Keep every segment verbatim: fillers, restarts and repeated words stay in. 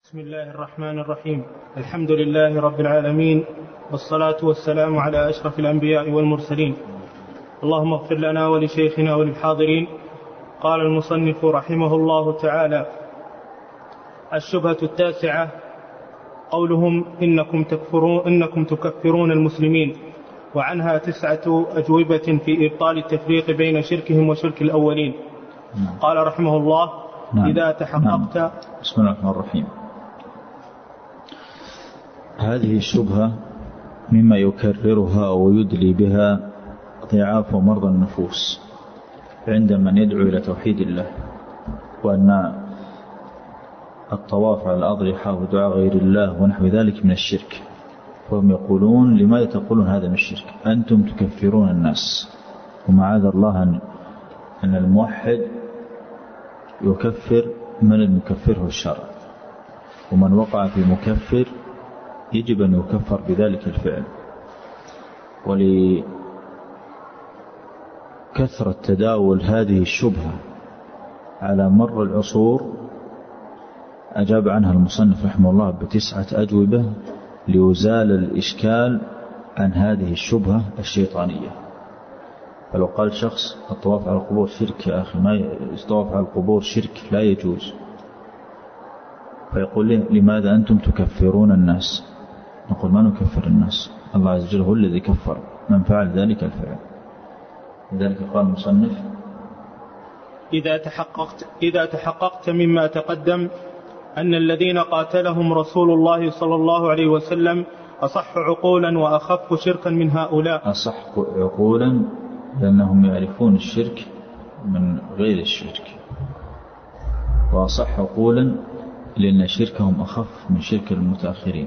بسم الله الرحمن الرحيم. الحمد لله رب العالمين، والصلاة والسلام على أشرف الأنبياء والمرسلين. اللهم اغفر لنا ولشيخنا وللحاضرين. قال المصنف رحمه الله تعالى: الشبهة التاسعة قولهم إنكم تكفرون, إنكم تكفرون المسلمين، وعنها تسعة أجوبة في إبطال التفريق بين شركهم وشرك الأولين. قال رحمه الله: إذا تحققت. نعم. بسم الله الرحمن الرحيم. هذه الشبهة مما يكررها أو يدلي بها ضعاف ومرضى النفوس عند من يدعو إلى توحيد الله، وأن الطواف على الأضرحة ودعاء غير الله ونحو ذلك من الشرك. فهم يقولون: لماذا تقولون هذا من الشرك؟ أنتم تكفرون الناس. ومعاذ الله أن الموحد يكفر من لم يكفره الشرع، ومن وقع في مكفر يجب أن يكفر بذلك الفعل. ولكثرة تداول هذه الشبهة على مر العصور أجاب عنها المصنف رحمه الله بتسعة أجوبة ليزال الإشكال عن هذه الشبهة الشيطانية. فلو قال شخص: الطواف على القبور شرك يا أخي، ما الطواف على القبور شرك لا يجوز، فيقول لي: لماذا أنتم تكفرون الناس؟ نقول: ما نكفر الناس، الله عز وجل هو الذي كفر من فعل ذلك الفعل. لذلك قال المصنف: إذا تحققت, إذا تحققت مما تقدم أن الذين قاتلهم رسول الله صلى الله عليه وسلم أصح عقولا وأخف شركا من هؤلاء. أصح عقولا لأنهم يعرفون الشرك من غير الشرك، وأصح عقولا لأن شركهم أخف من شرك المتأخرين،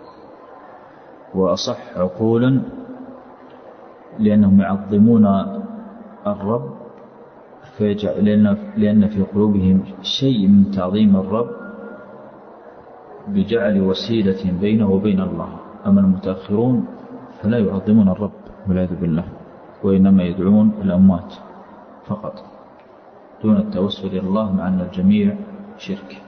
وأصح عقولا لأنهم يعظمون الرب، لأن, لأن في قلوبهم شيء من تعظيم الرب بجعل وسيلة بينه وبين الله. أما المتأخرون فلا يعظمون الرب والعياذ بالله، وإنما يدعون الأموات فقط دون التوسل إلى الله، مع أن الجميع شرك.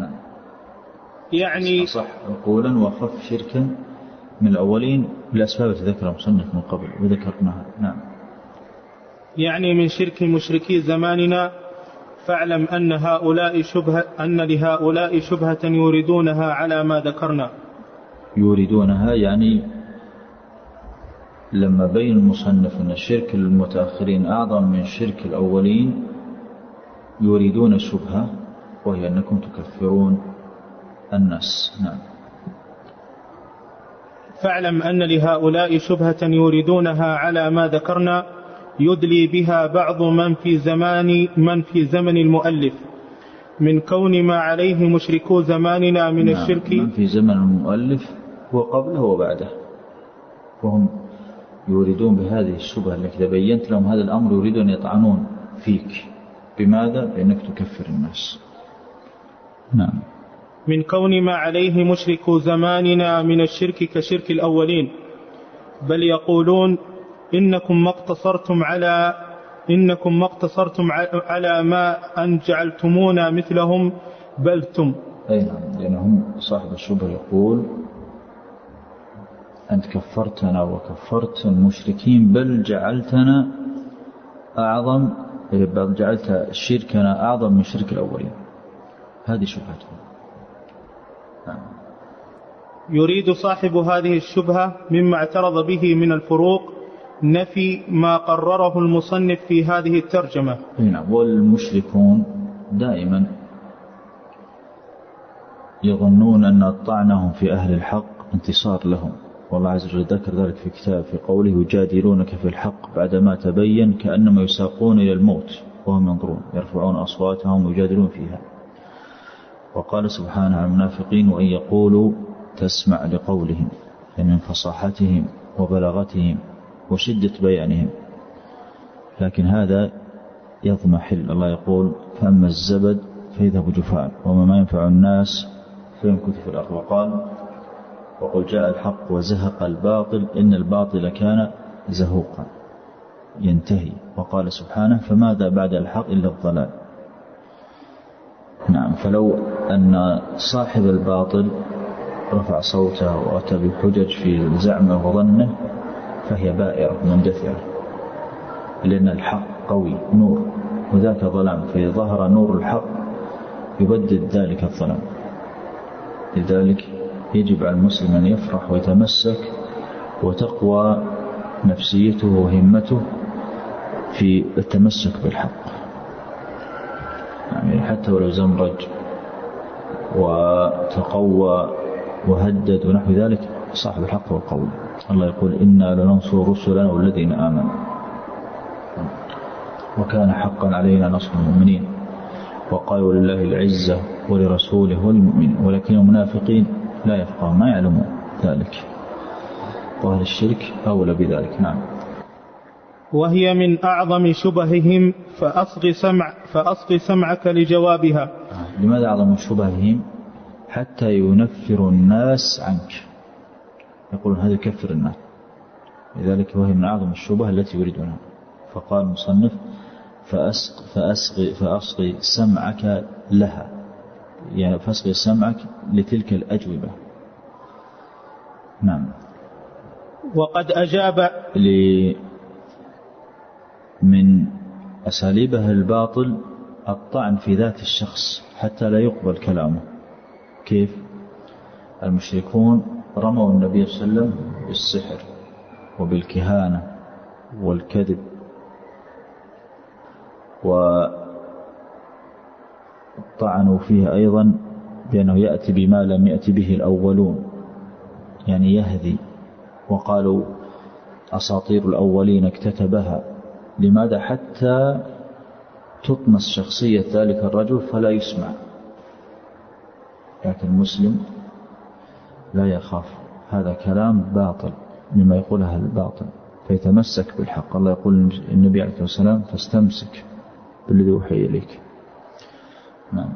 يعني أصح عقولا وأخف شركا من الأولين بالأسباب التي ذكرها المصنف من قبل وذكرناها. نعم. يعني من شرك مشركي زماننا، فاعلم أن هؤلاء شبهة أن لهؤلاء شبهة يريدونها على ما ذكرنا. يريدونها يعني لما بين المصنف أن الشرك المتأخرين أعظم من شرك الأولين، يريدون شبهة وهي أنكم تكفرون الناس. نعم. فاعلم أن لهؤلاء شبهة يريدونها على ما ذكرنا، يدلي بها بعض من في زمان من في زمن المؤلف من كون ما عليه مشركو زماننا من نعم. الشرك. من في زمن المؤلف وقبله وبعده، وهم يريدون بهذه الشبهة التي تبينت لهم هذا الأمر، يريدون أن يطعنون فيك. بماذا؟ بأنك تكفر الناس. نعم. من كون ما عليه مشركو زماننا من الشرك كشرك الأولين، بل يقولون إنكم ما اقتصرتم على إنكم ما اقتصرتم على ما أن جعلتمونا مثلهم بلتم. أي نعم، لأنهم صاحب الشبهة يقول: أنت كفرتنا وكفرت المشركين، بل جعلتنا أعظم، بل جعلت شركنا أعظم من شرك الأولين. هذه شبهتهم. نعم. يريد صاحب هذه الشبهة مما اعترض به من الفروق نفي ما قرره المصنف في هذه الترجمة. نعم. والمشركون دائما يظنون أن طعنهم في أهل الحق انتصار لهم، والله عز وجل ذكر ذلك في كتاب في قوله: يجادلونك في الحق بعدما تبين كأنما يساقون إلى الموت وهم ينظرون يرفعون أصواتهم ويجادلون فيها. وقال سبحانه عن المنافقين: وإن يقولوا تسمع لقولهم، يعني من فصاحتهم وبلاغتهم وشدة بيانهم. لكن هذا يضمحل. الله يقول: فأما الزبد فيذهب جفاء وما ما ينفع الناس فيمكث في الأرض. وقال: وقل جاء الحق وزهق الباطل إن الباطل كان زهوقا. ينتهي. وقال سبحانه: فماذا بعد الحق إلا الضلال. نعم. فلو أن صاحب الباطل رفع صوته وأتى بالحجج في زعمه وظنه فهي بائرة مندثرة، لأن الحق قوي نور وذاك ظلام، فإذا ظهر نور الحق يبدد ذلك الظلام. لذلك يجب على المسلم أن يفرح ويتمسك وتقوى نفسيته وهمته في التمسك بالحق، يعني حتى ولو زمرج وتقوى وهدد ونحو ذلك، صاحب الحق والقول. الله يقول إنا لننصر رسلنا والذين آمنوا وكان حقا علينا نصر المؤمنين، وقالوا لله العزة ولرسوله والمؤمنين ولكن المنافقين لا يفقهون ما يعلمون ذلك، وأهل الشرك أولى بذلك. نعم. وهي من أعظم شبههم فأصغ, سمع فأصغ سمعك لجوابها. لماذا أعظم شبههم؟ حتى ينفر الناس عنك، يقولون هذا يكفر الناس، لذلك وهي من أعظم الشبه التي يريدونها. فقال المصنف فأصغ, فأصغ, فأصغ سمعك لها، يعني فأصغ سمعك لتلك الأجوبة. نعم. وقد أجاب من أساليبها الباطل الطعن في ذات الشخص حتى لا يقبل كلامه. كيف؟ المشركون رموا النبي صلى الله عليه وسلم بالسحر وبالكهانة والكذب، وطعنوا فيه أيضا بأنه يأتي بما لم يأتي به الأولون، يعني يهذي، وقالوا أساطير الأولين اكتتبها. لماذا؟ حتى تطمس شخصية ذلك الرجل فلا يسمع. لكن المسلم لا يخاف، هذا كلام باطل مما يقولها الباطل، فيتمسك بالحق. الله يقول النبي عليه الصلاة والسلام فاستمسك بالذي أوحي إليك. نعم.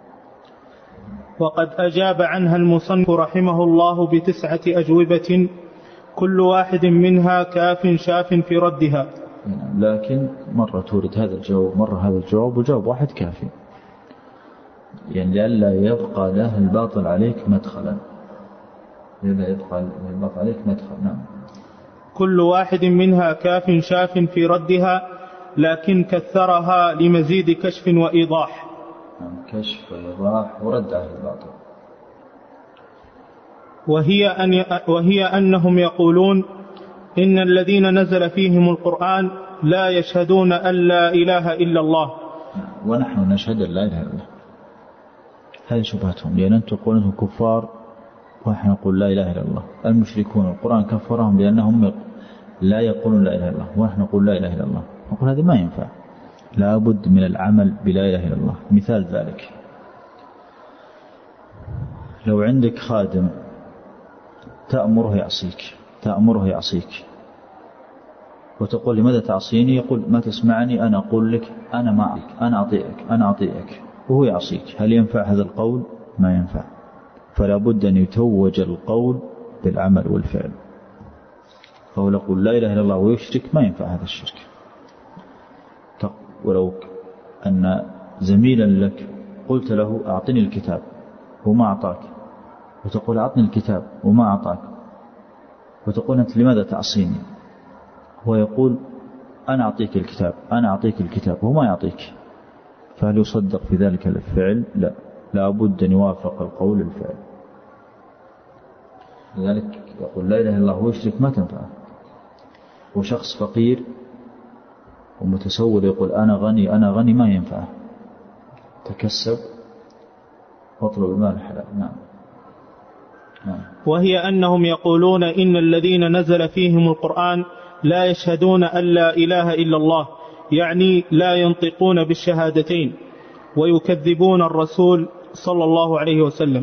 وقد أجاب عنها المصنف رحمه الله بتسعة أجوبة كل واحد منها كاف شاف في ردها. نعم. لكن مرة تورد هذا الجواب مرة هذا الجواب، وجواب واحد كافي، يعني لئلا يبقى له الباطل عليك مدخلا، لئلا يبقى الباطل عليك مدخلا. نعم. كل واحد منها كاف شاف في ردها، لكن كثرها لمزيد كشف وإيضاح. نعم. كشف وإيضاح ورد على الباطل. وهي, أن وهي أنهم يقولون إن الذين نزل فيهم القرآن لا يشهدون أن لا إله إلا الله، ونحن نشهد أن لا إله إلا الله. هذه شبهتهم، لأن أنتم تقولون أنهم كفار ونحن نقول لا إله إلا الله. المشركون القرآن كفرهم لأنهم لا يقولون لا إله إلا الله، ونحن نقول لا إله إلا الله. نقول هذا ما ينفع، لا بد من العمل بلا إله إلا الله. مثال ذلك لو عندك خادم تأمره يعصيك تأمره يعصيك وتقول لماذا تعصيني؟ يقول ما تسمعني، أنا أقول لك أنا ما أعطيك، أنا أعطيك أنا أعطيك وهو يعصيك. هل ينفع هذا القول؟ ما ينفع. فلا بد أن يتوج القول بالعمل والفعل. فهو يقول لا إله إلا الله ويشرك، ما ينفع هذا الشرك. ولو أن زميلا لك قلت له أعطني الكتاب وما أعطاك، وتقول أعطني الكتاب وما أعطاك، وتقول أنت لماذا تعصيني؟ هو يقول أنا أعطيك الكتاب أنا أعطيك الكتاب وهو ما يعطيك، فهل يصدق في ذلك الفعل؟ لا، لا بد أن يوافق القول الفعل. لذلك يقول لا إله إلا الله ويشرك ما تنفع. وشخص فقير ومتسول يقول أنا غني أنا غني ما ينفع، تكسب واطلب المال حلال. نعم. نعم. وهي أنهم يقولون إن الذين نزل فيهم القرآن لا يشهدون أن لا إله إلا الله، يعني لا ينطقون بالشهادتين، ويكذبون الرسول صلى الله عليه وسلم،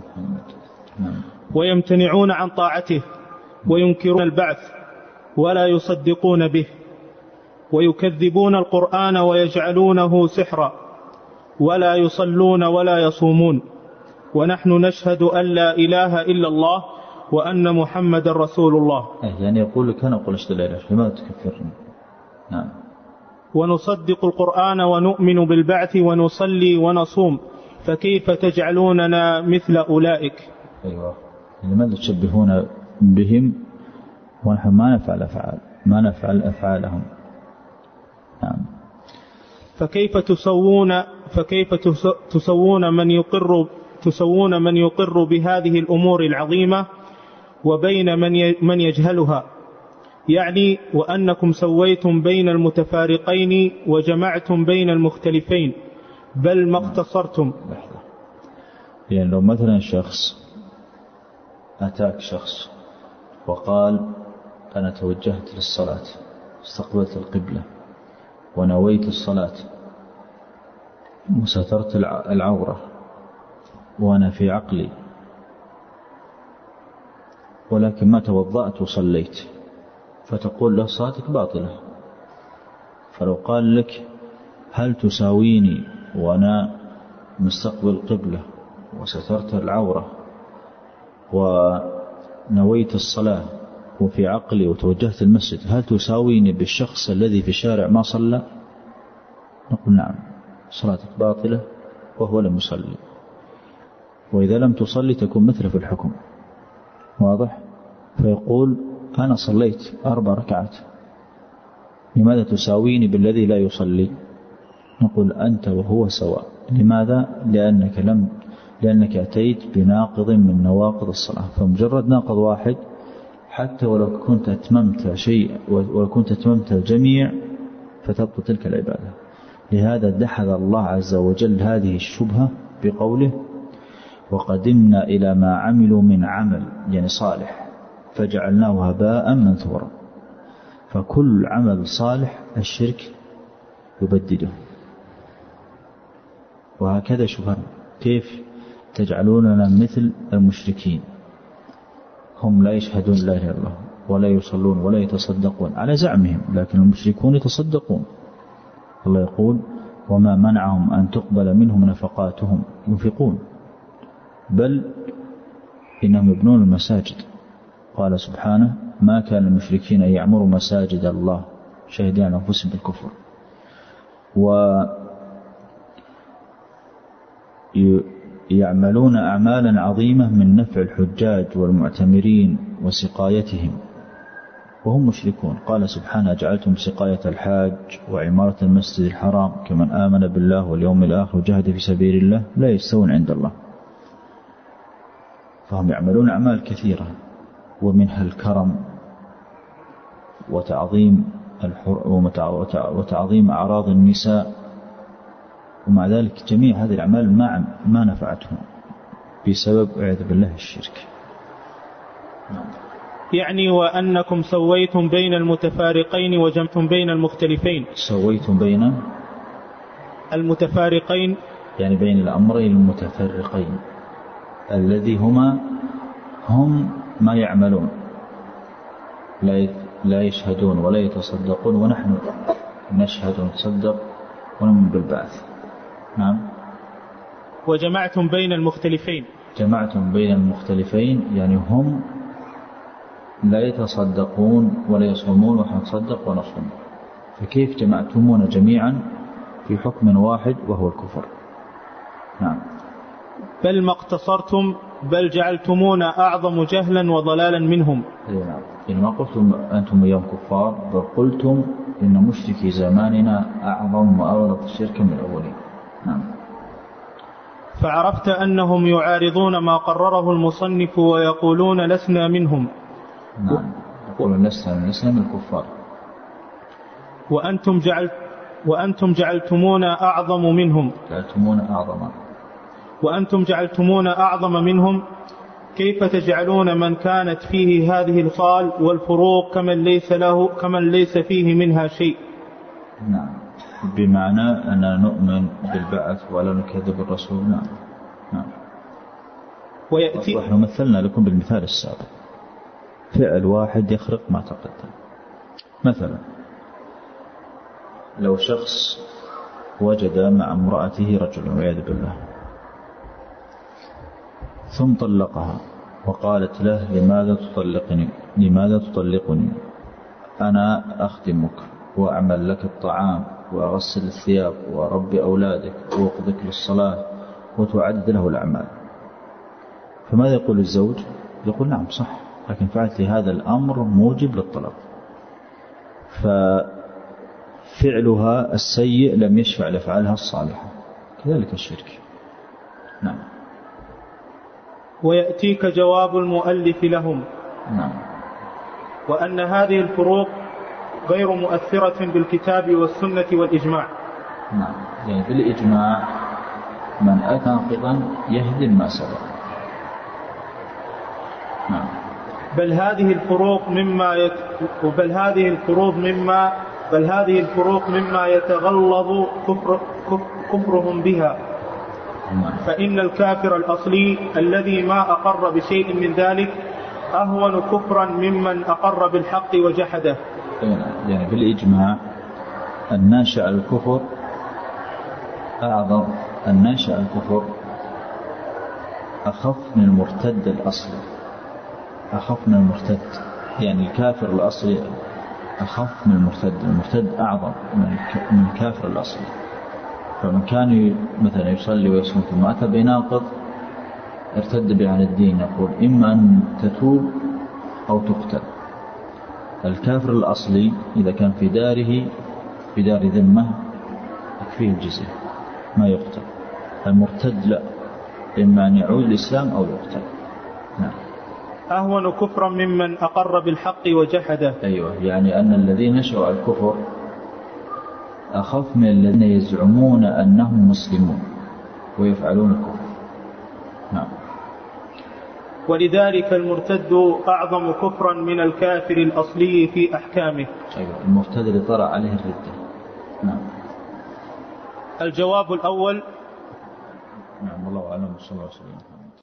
ويمتنعون عن طاعته، وينكرون البعث ولا يصدقون به، ويكذبون القرآن ويجعلونه سحرا، ولا يصلون ولا يصومون. ونحن نشهد أن لا إله إلا الله وأن محمد رسول الله. يعني يقول لك أنا أقول أشهد لا إله، لماذا تكفرني؟ نعم. ونصدق القرآن ونؤمن بالبعث ونصلي ونصوم فكيف تجعلوننا مثل أولئك؟ أيوة، لماذا تشبهون بهم ونحن ما نفعل أفعال ما نفعل أفعالهم؟ نعم. فكيف تسوون فكيف تسوون من يقر تسوون من يقر بهذه الأمور العظيمة وبين من من يجهلها؟ يعني وأنكم سويتم بين المتفارقين وجمعتم بين المختلفين، بل ما اقتصرتم. يعني لو مثلا شخص أتاك شخص وقال أنا توجهت للصلاة، استقبلت القبلة ونويت الصلاة وسترت العورة وأنا في عقلي، ولكن ما توضأت وصليت، فتقول له صلاتك باطلة. فلو قال لك هل تساويني وأنا مستقبل القبلة وسترت العورة ونويت الصلاة وفي عقلي وتوجهت المسجد، هل تساويني بالشخص الذي في الشارع ما صلى؟ نقول نعم، صلاتك باطلة وهو لم يصلي، وإذا لم تصلي تكون مثل في الحكم. واضح؟ فيقول أنا صليت أربع ركعات، لماذا تساويني بالذي لا يصلي؟ نقول أنت وهو سواء. لماذا؟ لأنك لم لأنك أتيت بناقض من نواقض الصلاة، فمجرد ناقض واحد حتى ولو كنت أتممت شيء ولو كنت أتممت الجميع فتبطل تلك العبادة. لهذا دحض الله عز وجل هذه الشبهة بقوله وقدمنا إلى ما عملوا من عمل، يعني صالح، فجعلناه هباء منثورا. فكل عمل صالح الشرك يبدده. وهكذا شوفوا كيف تجعلوننا مثل المشركين، هم لا يشهدون لا إله إلا الله ولا يصلون ولا يتصدقون على زعمهم، لكن المشركون يتصدقون. الله يقول وما منعهم أن تقبل منهم نفقاتهم، ينفقون، بل إنهم يبنون المساجد. قال سبحانه ما كان المشركين يعمروا مساجد الله شهدين على أنفسهم بالكفر. ويعملون أعمالا عظيمة من نفع الحجاج والمعتمرين وسقايتهم وهم مشركون. قال سبحانه جعلتم سقاية الحاج وعمارة المسجد الحرام كمن آمن بالله واليوم الآخر وجاهد في سبيل الله لا يستوون عند الله. فهم يعملون أعمال كثيرة، ومنها الكرم وتعظيم وتعظيم أعراض النساء، ومع ذلك جميع هذه الأعمال ما ما نفعتهم بسبب أعوذ بالله الشرك. يعني وأنكم سويتم بين المتفارقين وجمعتم بين المختلفين. سويتم بين المتفارقين يعني بين الأمرين المتفرقين الذي هما هم ما يعملون، لا يشهدون ولا يتصدقون، ونحن نشهد ونتصدق ونؤمن بالبعث. نعم. وجمعتم بين المختلفين. جمعتم بين المختلفين يعني هم لا يتصدقون ولا يصومون ونحن نتصدق ونصوم، فكيف جمعتمونا جميعا في حكم واحد وهو الكفر؟ نعم. بل ما اقتصرتم بل جعلتمونا أعظم جهلا وضلالا منهم. نعم. يعني ما قلتم أنتم اليوم كفار، بل قلتم إن مشركي زماننا أعظم وأغلط شركا من الأولين. نعم. فعرفت أنهم يعارضون ما قرره المصنف ويقولون لسنا منهم. نعم، يقولون لسنا لسنا من الكفار. وأنتم جعلت وأنتم جعلتمونا أعظم منهم. جعلتمونا أعظم. وأنتم جعلتمونا أعظم منهم، كيف تجعلون من كانت فيه هذه الخال والفروق كمن ليس له كمن ليس فيه منها شيء؟ نعم، بمعنى أننا نؤمن بالبعث ولا نكذب الرسول. نعم. نعم. ويأتي ونحن مثلنا لكم بالمثال السابق، فعل واحد يخرق ما تقدم. مثلا لو شخص وجد مع امرأته رجل والعياذ بالله ثم طلقها وقالت له لماذا تطلقني لماذا تطلقني أنا أخدمك وأعمل لك الطعام وأغسل الثياب وأربي أولادك وأوقظك للصلاة وتعد له الأعمال. فماذا يقول الزوج؟ يقول نعم صح، لكن فعلت هذا الأمر موجب للطلاق، ففعلها السيء لم يشفع لفعلها الصالحة. كذلك الشرك. نعم. ويأتيك جواب المؤلف لهم. نعم. وأن هذه الفروق غير مؤثرة بالكتاب والسنة والإجماع. نعم، يعني بالإجماع من أتى ناقضا يهدم ما سبق. نعم. بل هذه الفروق مما يت... بل هذه الفروق مما بل هذه الفروق مما يتغلظ كفر... كفرهم بها. نعم. فإن الكافر الأصلي الذي ما أقر بشيء من ذلك أهون كفرا ممن أقر بالحق وجحده. يعني بالإجماع الناشئ الكفر أعظم، الناشئ الكفر أخف من المرتد الأصلي، أخف من المرتد، يعني الكافر الأصلي أخف من المرتد، المرتد أعظم من الكافر الأصلي. فمن كان مثلا يصلي ويصوم ثم أتى بناقض ارتد به عن الدين، يقول إما أن تتوب أو تقتل. الكافر الأصلي إذا كان في داره في دار ذمة يكفيه الجزية ما يقتل. المرتد لا، إما أن يعود الإسلام أو يقتل. نعم. أهون كفرا ممن أقر بالحق وجحده. أيوة، يعني أن الذين نشأوا الكفر أخف من الذين يزعمون أنهم مسلمون ويفعلون الكفر. نعم. ولذلك المرتد أعظم كفرا من الكافر الأصلي في أحكامه. أيوة، المرتد اللي طرأ عليه الردة. نعم. الجواب الأول. نعم، والله أعلم. صلى الله عليه وسلم.